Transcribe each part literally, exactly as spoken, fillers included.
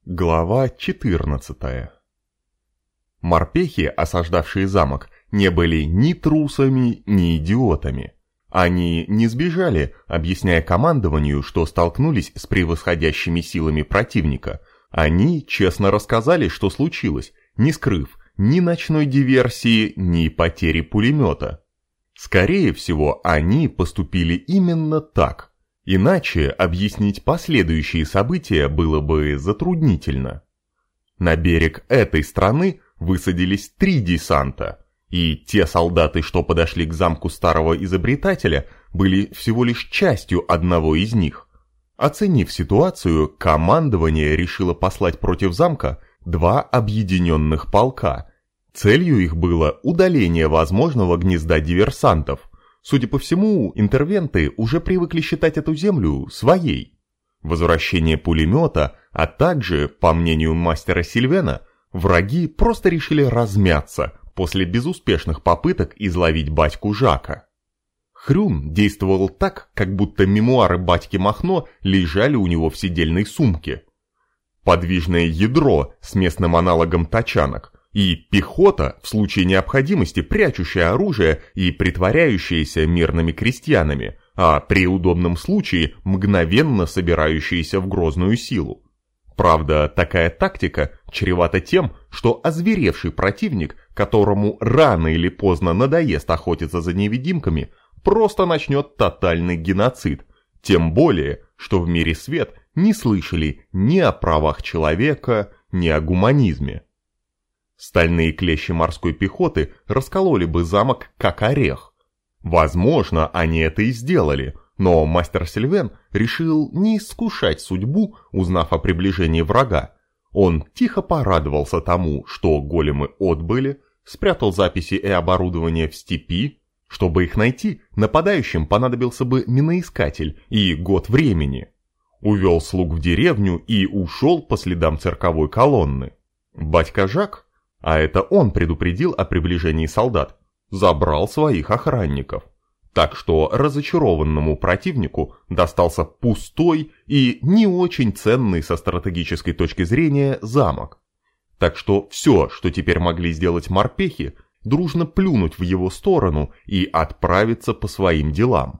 Глава четырнадцатая. Морпехи, осаждавшие замок, не были ни трусами, ни идиотами. Они не сбежали, объясняя командованию, что столкнулись с превосходящими силами противника. Они честно рассказали, что случилось, не скрыв ни ночной диверсии, ни потери пулемета. Скорее всего, они поступили именно так. Иначе объяснить последующие события было бы затруднительно. На берег этой страны высадились три десанта, и те солдаты, что подошли к замку старого изобретателя, были всего лишь частью одного из них. Оценив ситуацию, командование решило послать против замка два объединенных полка. Целью их было удаление возможного гнезда диверсантов. Судя по всему, интервенты уже привыкли считать эту землю своей. Возвращение пулемета, а также, по мнению мастера Сильвена, враги просто решили размяться после безуспешных попыток изловить батьку Жака. Хрюн действовал так, как будто мемуары батьки Махно лежали у него в сидельной сумке. Подвижное ядро с местным аналогом тачанок и пехота, в случае необходимости прячущая оружие и притворяющаяся мирными крестьянами, а при удобном случае мгновенно собирающиеся в грозную силу. Правда, такая тактика чревата тем, что озверевший противник, которому рано или поздно надоест охотиться за невидимками, просто начнет тотальный геноцид, тем более, что в мире свет не слышали ни о правах человека, ни о гуманизме. Стальные клещи морской пехоты раскололи бы замок как орех. Возможно, они это и сделали, но мастер Сильвен решил не искушать судьбу, узнав о приближении врага. Он тихо порадовался тому, что големы отбыли, спрятал записи и оборудование в степи. Чтобы их найти, нападающим понадобился бы миноискатель и год времени. Увел слуг в деревню и ушел по следам цирковой колонны. Батька Жак, а это он предупредил о приближении солдат, забрал своих охранников. Так что разочарованному противнику достался пустой и не очень ценный со стратегической точки зрения замок. Так что все, что теперь могли сделать морпехи, дружно плюнуть в его сторону и отправиться по своим делам.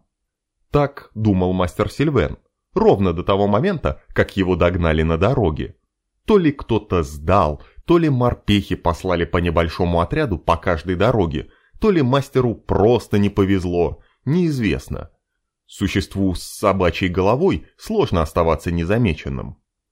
Так думал мастер Сильвен, ровно до того момента, как его догнали на дороге. То ли кто-то сдал, то ли морпехи послали по небольшому отряду по каждой дороге, то ли мастеру просто не повезло, неизвестно. Существу с собачьей головой сложно оставаться незамеченным.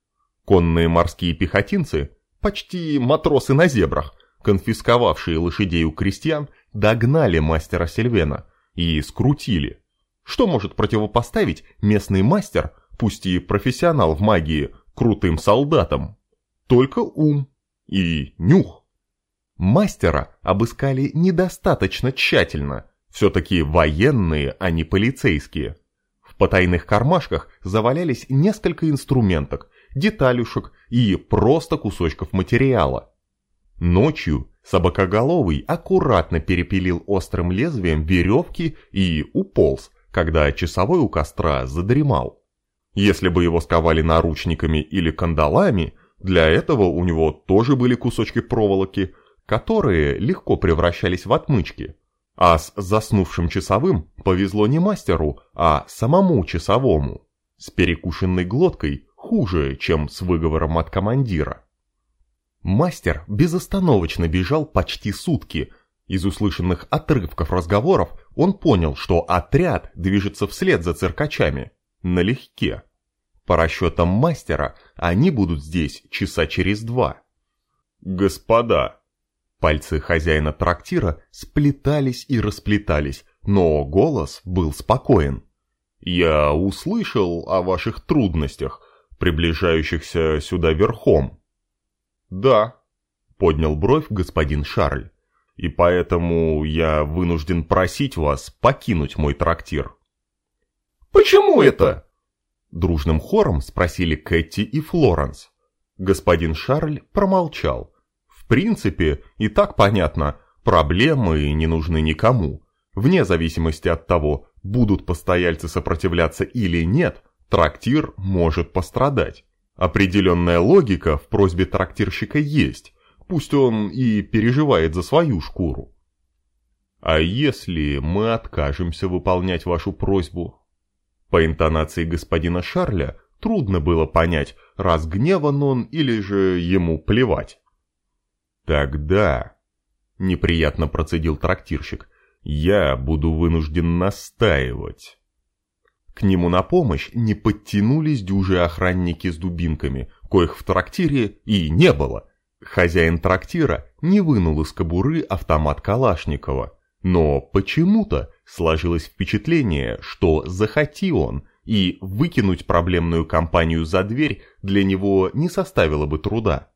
Конные морские пехотинцы, почти матросы на зебрах, конфисковавшие лошадей у крестьян, догнали мастера Сильвена и скрутили. Что может противопоставить местный мастер, пусть и профессионал в магии, крутым солдатам? Только ум и нюх. Мастера обыскали недостаточно тщательно, все-таки военные, а не полицейские. В потайных кармашках завалялись несколько инструменток, деталюшек и просто кусочков материала. Ночью собакоголовый аккуратно перепилил острым лезвием веревки и уполз, когда часовой у костра задремал. Если бы его сковали наручниками или кандалами, для этого у него тоже были кусочки проволоки, которые легко превращались в отмычки. А с заснувшим часовым повезло не мастеру, а самому часовому. С перекушенной глоткой хуже, чем с выговором от командира. Мастер безостановочно бежал почти сутки. Из услышанных отрывков разговоров он понял, что отряд движется вслед за циркачами, налегке. По расчетам мастера, они будут здесь часа через два. «Господа!» Пальцы хозяина трактира сплетались и расплетались, но голос был спокоен. «Я услышал о ваших трудностях, приближающихся сюда верхом». «Да», — поднял бровь господин Шарль, «и поэтому я вынужден просить вас покинуть мой трактир». «Почему это?» Дружным хором спросили Кэти и Флоренс. Господин Шарль промолчал. В принципе, и так понятно, проблемы не нужны никому. Вне зависимости от того, будут постояльцы сопротивляться или нет, трактир может пострадать. Определенная логика в просьбе трактирщика есть, пусть он и переживает за свою шкуру. А если мы откажемся выполнять вашу просьбу? По интонации господина Шарля трудно было понять, разгневан он или же ему плевать. Тогда, неприятно процедил трактирщик, я буду вынужден настаивать. К нему на помощь не подтянулись дюжи охранники с дубинками, коих в трактире и не было. Хозяин трактира не вынул из кобуры автомат Калашникова, но почему-то сложилось впечатление, что захоти он, и выкинуть проблемную компанию за дверь для него не составило бы труда.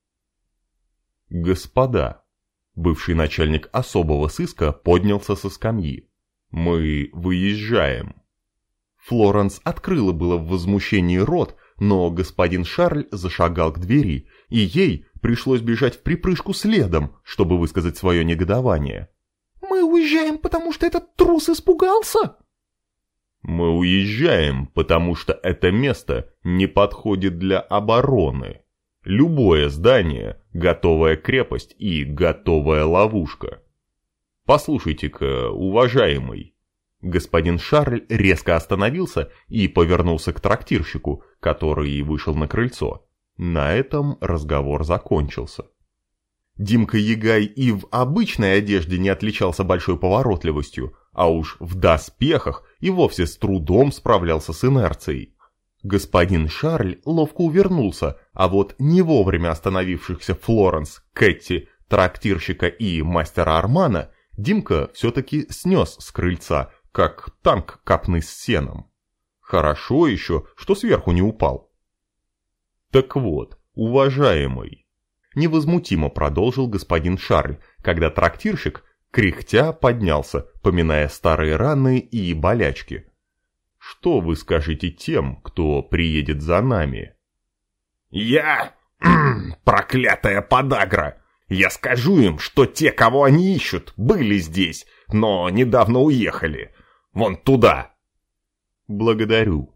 «Господа», бывший начальник особого сыска поднялся со скамьи, «мы выезжаем». Флоренс открыла было в возмущении рот, но господин Шарль зашагал к двери, и ей пришлось бежать вприпрыжку следом, чтобы высказать свое негодование. «Мы уезжаем, потому что этот трус испугался?» «Мы уезжаем, потому что это место не подходит для обороны. Любое здание – готовая крепость и готовая ловушка. Послушайте-ка, уважаемый». Господин Шарль резко остановился и повернулся к трактирщику, который вышел на крыльцо. На этом разговор закончился. Димка Ягай и в обычной одежде не отличался большой поворотливостью, а уж в доспехах и вовсе с трудом справлялся с инерцией. Господин Шарль ловко увернулся, а вот не вовремя остановившихся Флоренс, Кэти, трактирщика и мастера Армана Димка все-таки снес с крыльца, как танк капный с сеном. Хорошо еще, что сверху не упал. Так вот, уважаемый, невозмутимо продолжил господин Шарль, когда трактирщик, кряхтя, поднялся, поминая старые раны и болячки. Что вы скажете тем, кто приедет за нами? Я... проклятая подагра! Я скажу им, что те, кого они ищут, были здесь, но недавно уехали. Вон туда. Благодарю.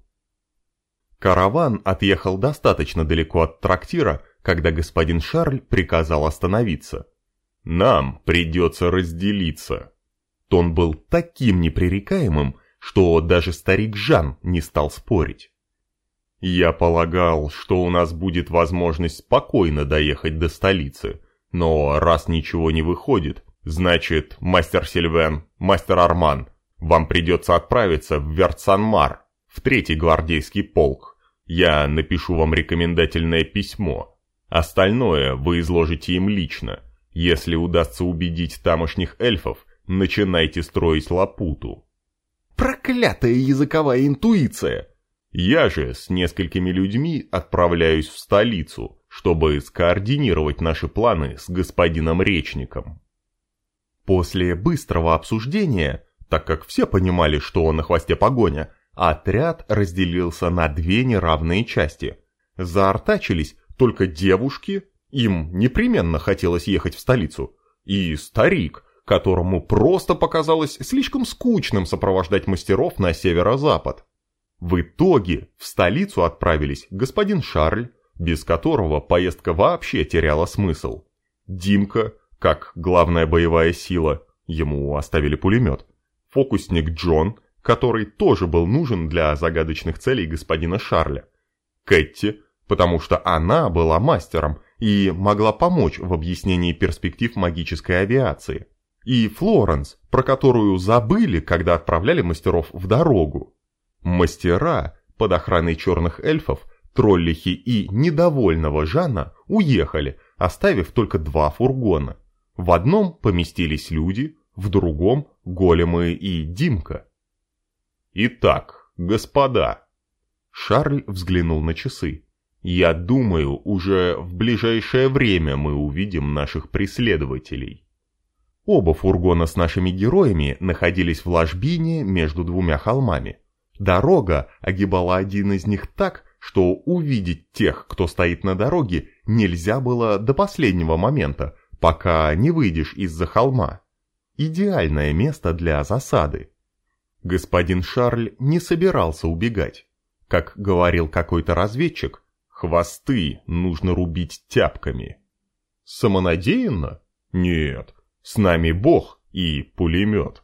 Караван отъехал достаточно далеко от трактира, когда господин Шарль приказал остановиться. Нам придется разделиться. Тон был таким непререкаемым, что даже старик Жан не стал спорить. Я полагал, что у нас будет возможность спокойно доехать до столицы, но раз ничего не выходит, значит, мастер Сильвен, мастер Арман, вам придется отправиться в Верт-Сан-Мар, в третий гвардейский полк. Я напишу вам рекомендательное письмо. Остальное вы изложите им лично. Если удастся убедить тамошних эльфов, начинайте строить лапуту. Проклятая языковая интуиция! Я же с несколькими людьми отправляюсь в столицу, чтобы скоординировать наши планы с господином Речником. После быстрого обсуждения, так как все понимали, что на хвосте погоня, отряд разделился на две неравные части. Заортачились только девушки, им непременно хотелось ехать в столицу, и старик, которому просто показалось слишком скучным сопровождать мастеров на северо-запад. В итоге в столицу отправились господин Шарль, без которого поездка вообще теряла смысл, Димка, как главная боевая сила, ему оставили пулемет, фокусник Джон, который тоже был нужен для загадочных целей господина Шарля, Кэти, потому что она была мастером и могла помочь в объяснении перспектив магической авиации, и Флоренс, про которую забыли, когда отправляли мастеров в дорогу. Мастера под охраной черных эльфов, троллихи и недовольного Жана уехали, оставив только два фургона. В одном поместились люди, в другом – големы и Димка. «Итак, господа», – Шарль взглянул на часы, – «я думаю, уже в ближайшее время мы увидим наших преследователей». Оба фургона с нашими героями находились в ложбине между двумя холмами. Дорога огибала один из них так, что увидеть тех, кто стоит на дороге, нельзя было до последнего момента, пока не выйдешь из-за холма. Идеальное место для засады. Господин Шарль не собирался убегать. Как говорил какой-то разведчик, Хвосты нужно рубить тяпками. Самонадеянно? Нет, с нами Бог и пулемет.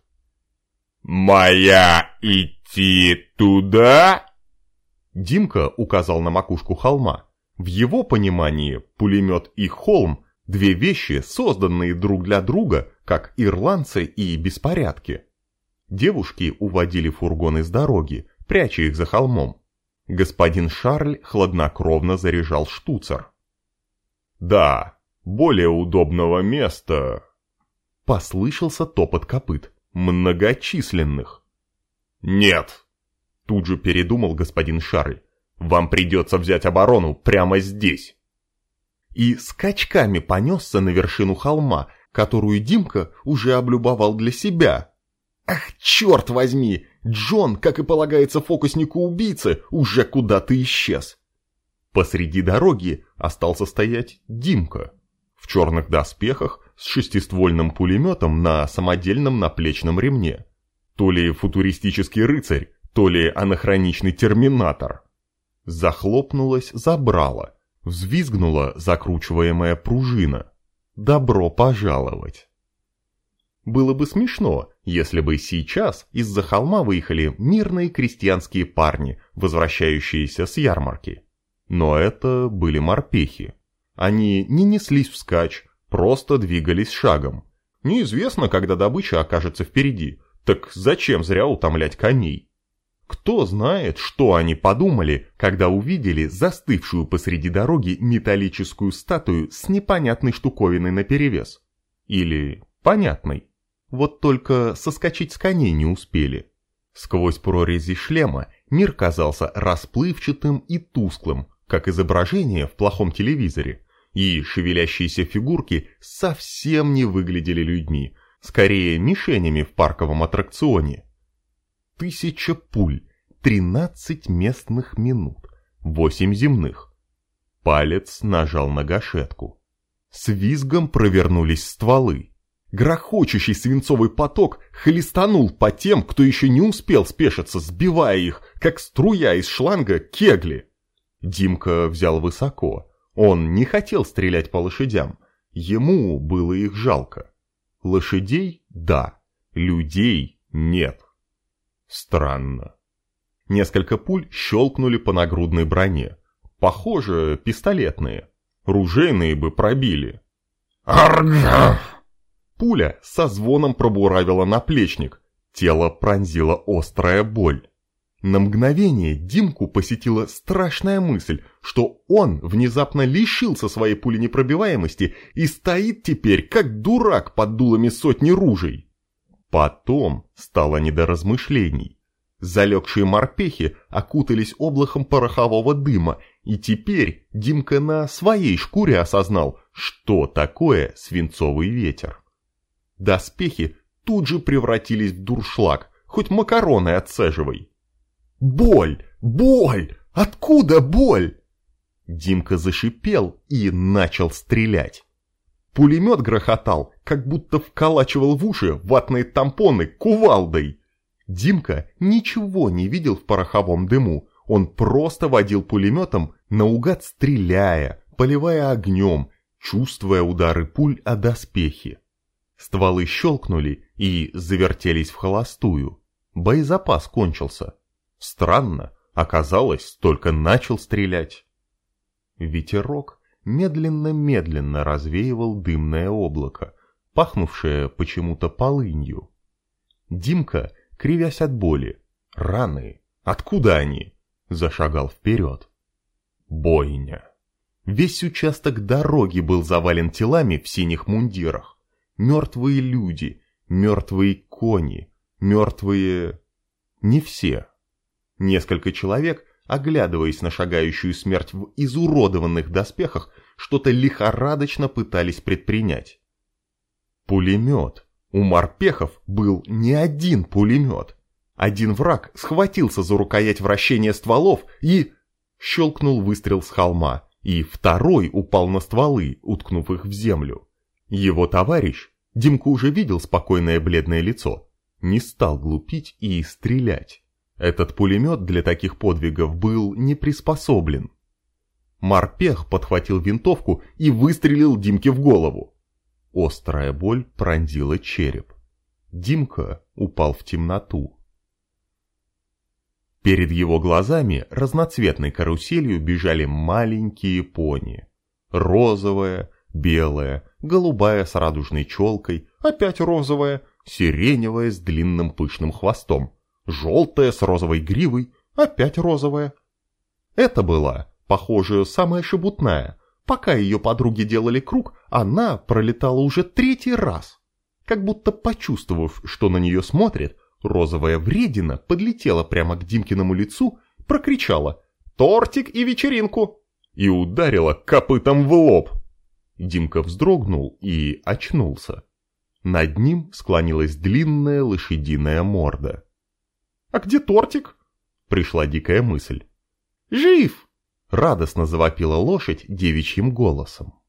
«Моя идти туда?» Димка указал на макушку холма. В его понимании пулемет и холм – две вещи, созданные друг для друга, как ирландцы и беспорядки. Девушки уводили фургоны с дороги, пряча их за холмом. Господин Шарль хладнокровно заряжал штуцер. «Да, более удобного места...» Послышался топот копыт, многочисленных. «Нет!» Тут же передумал господин Шарль. «Вам придется взять оборону прямо здесь!» И скачками понесся на вершину холма, которую Димка уже облюбовал для себя. Ах, черт возьми! Джон, как и полагается фокуснику-убийце, уже куда-то исчез. Посреди дороги остался стоять Димка. В черных доспехах с шестиствольным пулеметом на самодельном наплечном ремне. То ли футуристический рыцарь, то ли анахроничный терминатор. Захлопнулась забрала, взвизгнула закручиваемая пружина. Добро пожаловать! Было бы смешно, если бы сейчас из-за холма выехали мирные крестьянские парни, возвращающиеся с ярмарки. Но это были морпехи. Они не неслись вскачь, просто двигались шагом. Неизвестно, когда добыча окажется впереди, так зачем зря утомлять коней? Кто знает, что они подумали, когда увидели застывшую посреди дороги металлическую статую с непонятной штуковиной наперевес. Или понятной. Вот только соскочить с коней не успели. Сквозь прорези шлема мир казался расплывчатым и тусклым, как изображение в плохом телевизоре, и шевелящиеся фигурки совсем не выглядели людьми, скорее мишенями в парковом аттракционе. Тысяча пуль, тринадцать местных минут, восемь земных. Палец нажал на гашетку. С визгом провернулись стволы. Грохочущий свинцовый поток хлестанул по тем, кто еще не успел спешиться, сбивая их, как струя из шланга, кегли. Димка взял высоко. Он не хотел стрелять по лошадям. Ему было их жалко. Лошадей – да, людей – нет. Странно. Несколько пуль щелкнули по нагрудной броне. Похоже, пистолетные. Ружейные бы пробили. Арга! Пуля со звоном пробуравила наплечник. Тело пронзила острая боль. На мгновение Димку посетила страшная мысль, что он внезапно лишился своей пуленепробиваемости и стоит теперь как дурак под дулами сотни ружей. Потом стало не до размышлений. Залегшие морпехи окутались облаком порохового дыма, и теперь Димка на своей шкуре осознал, что такое свинцовый ветер. Доспехи тут же превратились в дуршлаг, хоть макароны отцеживай. Боль! Боль! Откуда боль? Димка зашипел и начал стрелять. Пулемет грохотал, как будто вколачивал в уши ватные тампоны кувалдой. Димка ничего не видел в пороховом дыму, он просто водил пулеметом, наугад стреляя, поливая огнем, чувствуя удары пуль о доспехи. Стволы щелкнули и завертелись в холостую. Боезапас кончился. Странно, оказалось, только начал стрелять. Ветерок медленно-медленно развеивал дымное облако, пахнувшее почему-то полынью. Димка, кривясь от боли, раны, откуда они, зашагал вперед. Бойня. Весь участок дороги был завален телами в синих мундирах. Мертвые люди, мертвые кони, мертвые... Не все. Несколько человек, оглядываясь на шагающую смерть в изуродованных доспехах, что-то лихорадочно пытались предпринять. Пулемет. У морпехов был не один пулемет. Один враг схватился за рукоять вращения стволов и... Щелкнул выстрел с холма, и второй упал на стволы, уткнув их в землю. Его товарищ, Димка уже видел спокойное бледное лицо, не стал глупить и стрелять. Этот пулемет для таких подвигов был не приспособлен. Морпех подхватил винтовку и выстрелил Димке в голову. Острая боль пронзила череп. Димка упал в темноту. Перед его глазами разноцветной каруселью бежали маленькие пони. Розовая, белая, голубая с радужной челкой, опять розовая, сиреневая с длинным пышным хвостом, желтая с розовой гривой, опять розовая. Это была, похоже, самая шебутная. Пока ее подруги делали круг, она пролетала уже третий раз. Как будто почувствовав, что на нее смотрит, розовая вредина подлетела прямо к Димкиному лицу, прокричала «Тортик и вечеринку!» и ударила копытом в лоб. Димка вздрогнул и очнулся. Над ним склонилась длинная лошадиная морда. «А где тортик?» — пришла дикая мысль. «Жив!» — радостно завопила лошадь девичьим голосом.